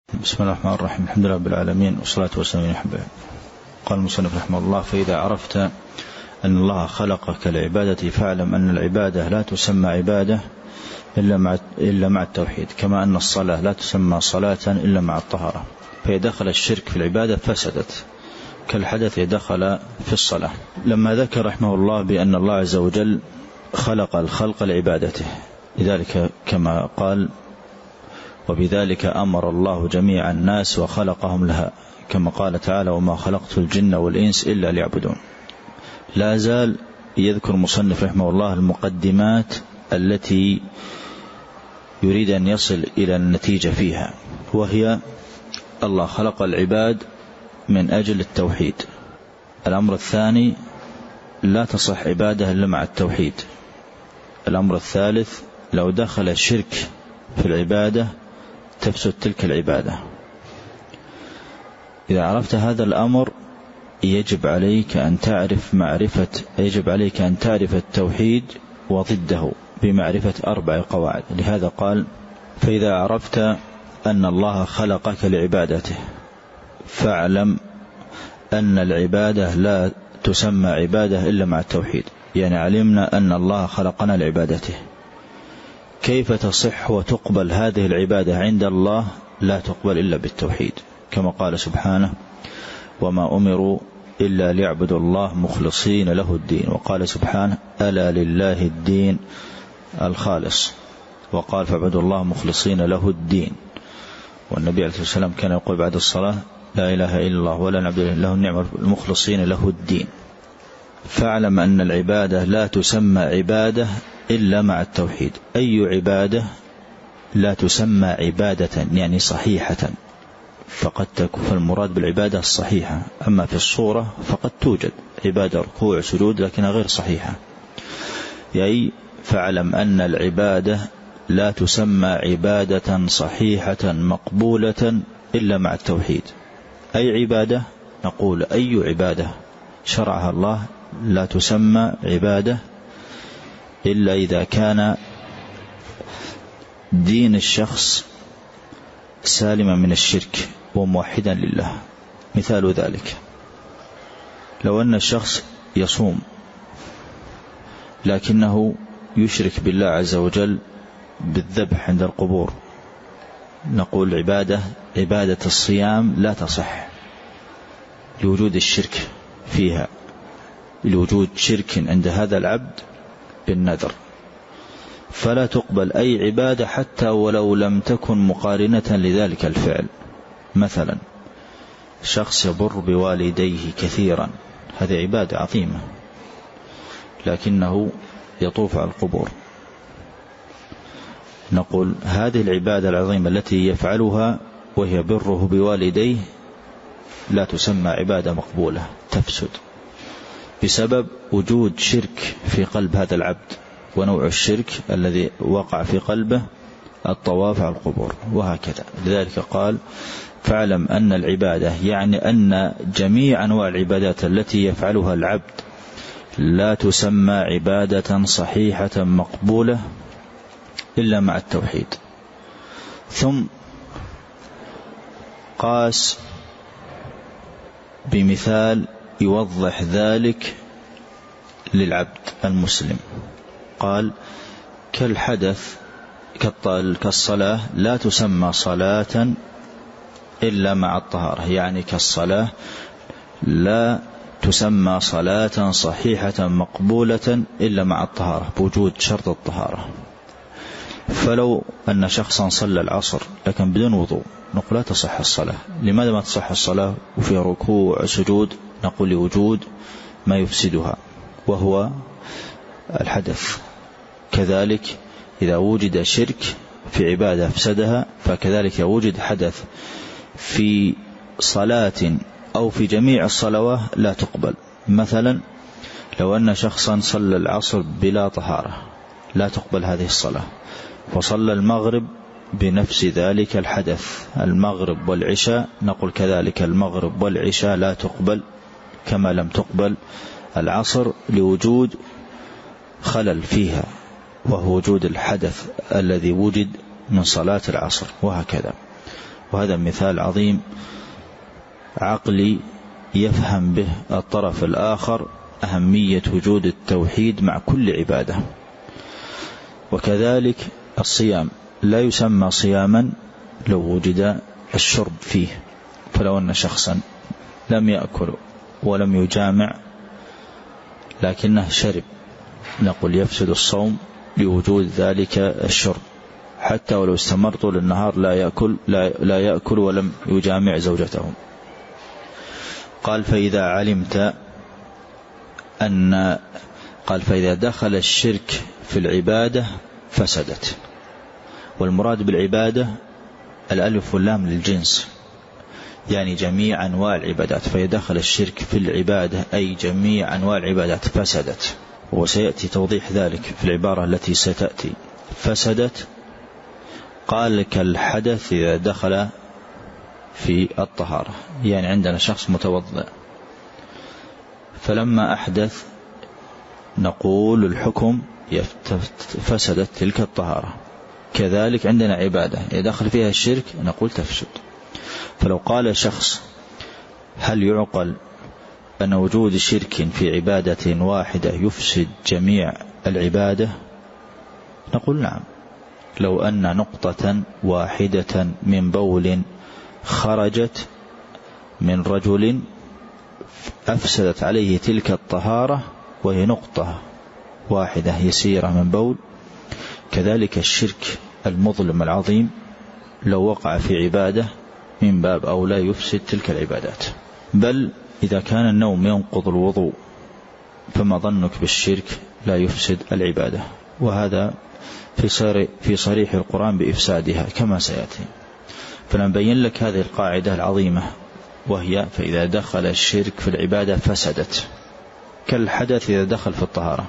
بسم الله الرحمن الرحيم. الحمد لله رب العالمين والصلاة والسلام على رسول الله. قال المصنف رحمه الله: فإذا عرفت أن الله خلقك لعبادته فاعلم أن العبادة لا تسمى عبادة إلا مع التوحيد، كما أن الصلاة لا تسمى صلاة إلا مع الطهارة. فإذا دخل الشرك في العبادة فسدت، كالحدث دخل في الصلاة. لما ذكر رحمه الله بأن الله عز وجل خلق الخلق لعبادته، لذلك كما قال: وبذلك أمر الله جميع الناس وخلقهم لها، كما قال تعالى: وما خلقت الجن والإنس إلا ليعبدون. لا زال يذكر المصنف رحمه الله المقدمات التي يريد أن يصل إلى النتيجة فيها، وهي: الله خلق العباد من أجل التوحيد. الأمر الثاني: لا تصح عبادة إلا مع التوحيد. الأمر الثالث: لو دخل الشرك في العبادة تفسد تلك العبادة. إذا عرفت هذا الأمر يجب عليك أن تعرف التوحيد وضده بمعرفة 4 قواعد. لهذا قال: فإذا عرفت أن الله خلقك لعبادته فاعلم أن العبادة لا تسمى عبادة إلا مع التوحيد. يعني علمنا أن الله خلقنا لعبادته، كيف تصح وتقبل هذه العبادة عند الله؟ لا تقبل إلا بالتوحيد، كما قال سبحانه: وما أمروا إلا ليعبدوا الله مخلصين له الدين. وقال سبحانه: ألا لله الدين الخالص. وقال: فاعبدوا الله مخلصين له الدين. والنبي عليه الصلاة والسلام كان يقول بعد الصلاة: لا إله إلا الله ولا نعبد له النعمة المخلصين له الدين. فاعلم أن العبادة لا تسمى عبادة إلا مع التوحيد. أي عبادة لا تسمى عبادة يعني صحيحة، فقد تكون المراد بالعبادة الصحيحة، أما في الصورة فقد توجد عبادة ركوع سجود لكنها غير صحيحة. يعني فاعلم أن العبادة لا تسمى عبادة صحيحة مقبولة إلا مع التوحيد. أي عبادة؟ نقول: أي عبادة شرعها الله لا تسمى عبادة إلا إذا كان دين الشخص سالما من الشرك وموحدا لله. مثال ذلك: لو أن الشخص يصوم لكنه يشرك بالله عز وجل بالذبح عند القبور، نقول عبادة الصيام لا تصح لوجود الشرك فيها، لوجود شرك عند هذا العبد بالنذر، فلا تقبل أي عبادة حتى ولو لم تكن مقارنة لذلك الفعل. مثلا شخص يبر بوالديه كثيرا، هذه عبادة عظيمة، لكنه يطوف على القبور، نقول هذه العبادة العظيمة التي يفعلها وهي بره بوالديه لا تسمى عبادة مقبولة، تفسد بسبب وجود شرك في قلب هذا العبد. ونوع الشرك الذي وقع في قلبه الطواف على القبور، وهكذا. لذلك قال: فاعلم أن العبادة، يعني أن جميع أنواع العبادات التي يفعلها العبد لا تسمى عبادة صحيحة مقبولة إلا مع التوحيد. ثم قاس بمثال يوضح ذلك للعبد المسلم، قال: كالحدث كالصلاة لا تسمى صلاة إلا مع الطهارة. يعني كالصلاة لا تسمى صلاة صحيحة مقبولة إلا مع الطهارة، بوجود شرط الطهارة. فلو أن شخصا صلى العصر لكن بدون وضوء، نقول لا تصح الصلاة. لماذا ما تصح الصلاة وفي ركوع سجود؟ نقول لوجود ما يفسدها وهو الحدث. كذلك إذا وجد شرك في عبادة أفسدها، فكذلك وجد حدث في صلاة أو في جميع الصلوات لا تقبل. مثلا لو أن شخصا صلى العصر بلا طهارة لا تقبل هذه الصلاة، وصلى المغرب بنفس ذلك الحدث، المغرب والعشاء، نقول كذلك المغرب والعشاء لا تقبل، كما لم تقبل العصر لوجود خلل فيها وهو وجود الحدث الذي وجد من صلاة العصر، وهكذا. وهذا مثال عظيم عقلي يفهم به الطرف الآخر أهمية وجود التوحيد مع كل عبادة. وكذلك الصيام لا يسمى صياما لو وجد الشرب فيه، فلو أن شخصا لم يأكل ولم يجامع لكنه شرب نقول يفسد الصوم لوجود ذلك الشرب، حتى ولو استمر طول النهار لا يأكل ولم يجامع زوجته. قال فإذا دخل الشرك في العبادة فسدت. والمراد بالعبادة الألف واللام للجنس، يعني جميع أنواع العبادات، فإذا دخل الشرك في العبادة أي جميع أنواع العبادات فسدت. وسيأتي توضيح ذلك في العبارة التي ستأتي. فسدت قال كالحدث إذا دخل في الطهارة، يعني عندنا شخص متوضئ فلما أحدث نقول الحكم فسدت تلك الطهارة. كذلك عندنا عبادة إذا دخل فيها الشرك نقول تفسد. فلو قال شخص هل يعقل أن وجود شرك في عبادة واحدة يفسد جميع العبادة؟ نقول نعم. لو أن نقطة واحدة من بول خرجت من رجل أفسدت عليه تلك الطهارة وهي نقطة واحدة يسيرة من بول، كذلك الشرك المظلم العظيم لو وقع في عبادة من باب أو لا يفسد تلك العبادات. بل إذا كان النوم ينقض الوضوء فما ظنك بالشرك لا يفسد العبادة، وهذا في صريح القرآن بإفسادها كما سيأتي. فنبين لك هذه القاعدة العظيمة، وهي فإذا دخل الشرك في العبادة فسدت كالحدث إذا دخل في الطهارة.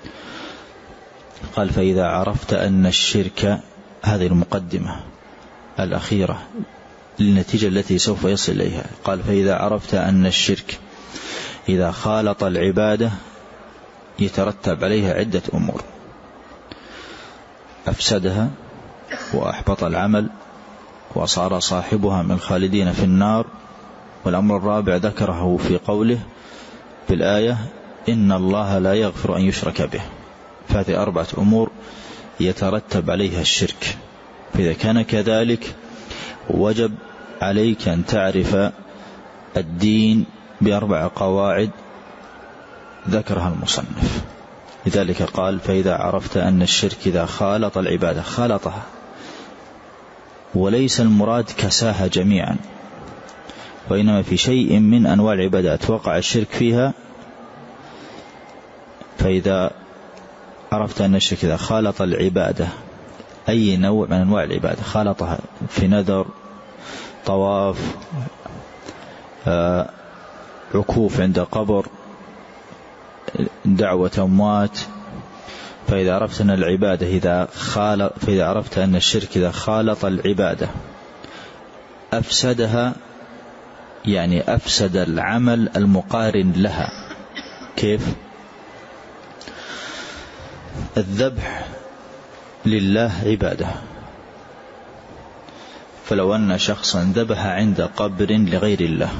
قال فإذا عرفت أن الشرك، هذه المقدمة الأخيرة للنتيجة التي سوف يصل إليها. قال فإذا عرفت أن الشرك إذا خالط العبادة يترتب عليها عدة أمور: أفسدها وأحبط العمل وصار صاحبها من الخالدين في النار. والأمر الرابع ذكره في قوله في الآية إن الله لا يغفر أن يشرك به. فهذه 4 أمور يترتب عليها الشرك. فإذا كان كذلك وجب عليك أن تعرف الدين ب4 قواعد ذكرها المصنف. لذلك قال فإذا عرفت أن الشرك إذا خالط العبادة، خالطها، وليس المراد كساها جميعا، وإنما في شيء من أنواع العبادات وقع الشرك فيها. فإذا عرفت أن الشرك إذا خالط العبادة أي نوع من أنواع العبادة، خالطها في نذر، طواف، عكوف عند قبر، دعوة أموات. فإذا عرفت أن العبادة فإذا عرفت أن الشرك إذا خالط العبادة أفسدها، يعني أفسد العمل المقارن لها. كيف؟ الذبح لله عبادة، فلو أن شخصا ذبح عند قبر لغير الله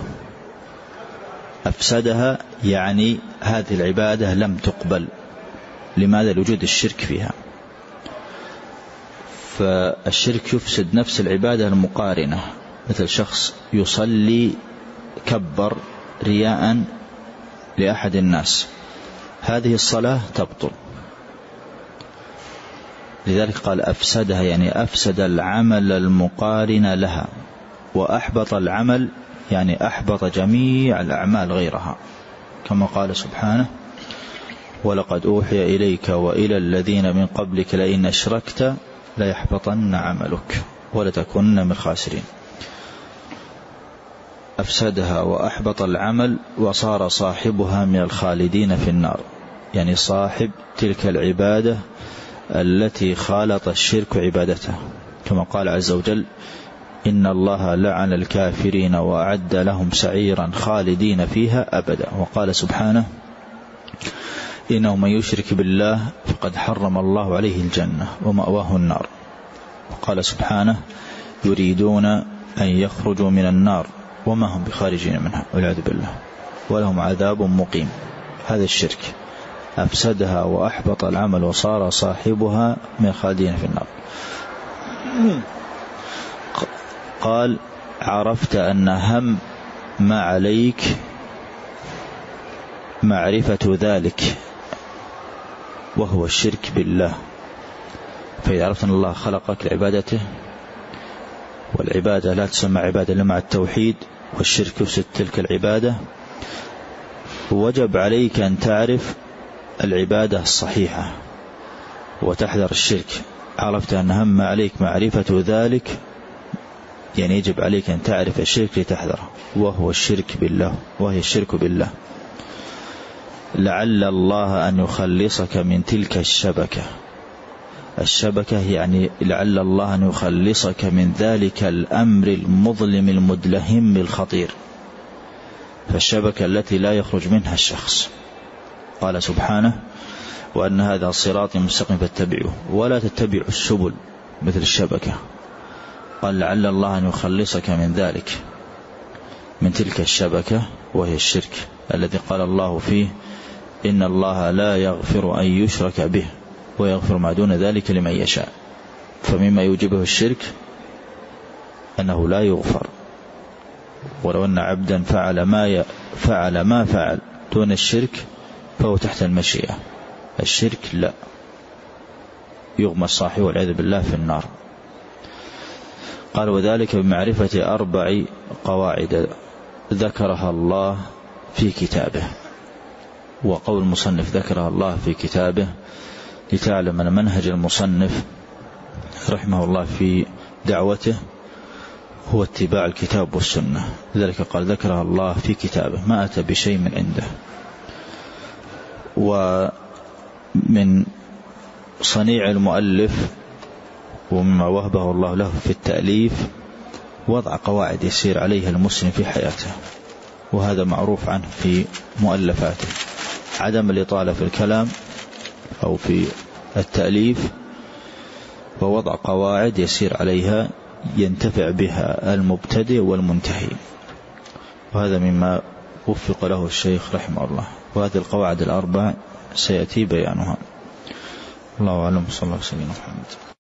أفسدها، يعني هذه العبادة لم تقبل. لماذا؟ لوجود الشرك فيها. فالشرك يفسد نفس العبادة المقارنة، مثل شخص يصلي كبر رياء لأحد الناس، هذه الصلاة تبطل. لذلك قال أفسدها، يعني أفسد العمل المقارن لها. وأحبط العمل يعني أحبط جميع الأعمال غيرها، كما قال سبحانه ولقد أوحي إليك وإلى الذين من قبلك لئن أشركت ليحبطن عملك ولتكونن من الخاسرين. أفسدها وأحبط العمل وصار صاحبها من الخالدين في النار، يعني صاحب تلك العبادة التي خالط الشرك عبادته، كما قال عز وجل إن الله لعن الكافرين وأعد لهم سعيرا خالدين فيها أبدا. وقال سبحانه إنه من يشرك بالله فقد حرم الله عليه الجنة ومأواه النار. وقال سبحانه يريدون أن يخرجوا من النار وما هم بخارجين منها والعياذ بالله، ولهم عذاب مقيم. هذا الشرك أفسدها وأحبط العمل وصار صاحبها من خالدين في النار. قال عرفت أن أهم ما عليك معرفة ذلك وهو الشرك بالله. فإذا عرفت أن الله خلقك لعبادته، والعبادة لا تسمى عبادة إلا مع التوحيد، والشرك يفسد تلك العبادة، وجب عليك أن تعرف العبادة الصحيحة وتحذر الشرك. عرفت أن أهم ما عليك معرفة ذلك، يعني يجب عليك أن تعرف الشرك لتحذره، وهو الشرك بالله، وهي الشرك بالله. لعل الله أن يخلصك من تلك الشبكة. الشبكة يعني لعل الله أن يخلصك من ذلك الأمر المظلم المدلهم الخطير، فالشبكة التي لا يخرج منها الشخص. قال سبحانه وأن هذا صراطي مستقيم فاتبعوه ولا تتبعوا السبل مثل الشبكة. قال لعل الله أن يخلصك من ذلك، من تلك الشبكة، وهي الشرك الذي قال الله فيه إن الله لا يغفر أن يشرك به ويغفر ما دون ذلك لمن يشاء. فمما يوجبه الشرك أنه لا يغفر، ولو أن عبدا فعل ما فعل دون الشرك فهو تحت المشيئة. الشرك لا، يغمى صاحبه والعياذ بالله في النار. قال وذلك بمعرفة 4 قواعد ذكرها الله في كتابه. وقول المصنف ذكرها الله في كتابه لتعلم أن منهج المصنف رحمه الله في دعوته هو اتباع الكتاب والسنة. لذلك قال ذكرها الله في كتابه، ما أتى بشيء من عنده. ومن صنيع المؤلف ومما وهبه الله له في التأليف وضع قواعد يسير عليها المسلم في حياته، وهذا معروف عنه في مؤلفاته، عدم الإطالة في الكلام أو في التأليف، ووضع قواعد يسير عليها ينتفع بها المبتدئ والمنتهي، وهذا مما وفق له الشيخ رحمه الله. وهذه القواعد 4 سيأتي بيانها. الله أعلم. صلى الله عليه وسلم.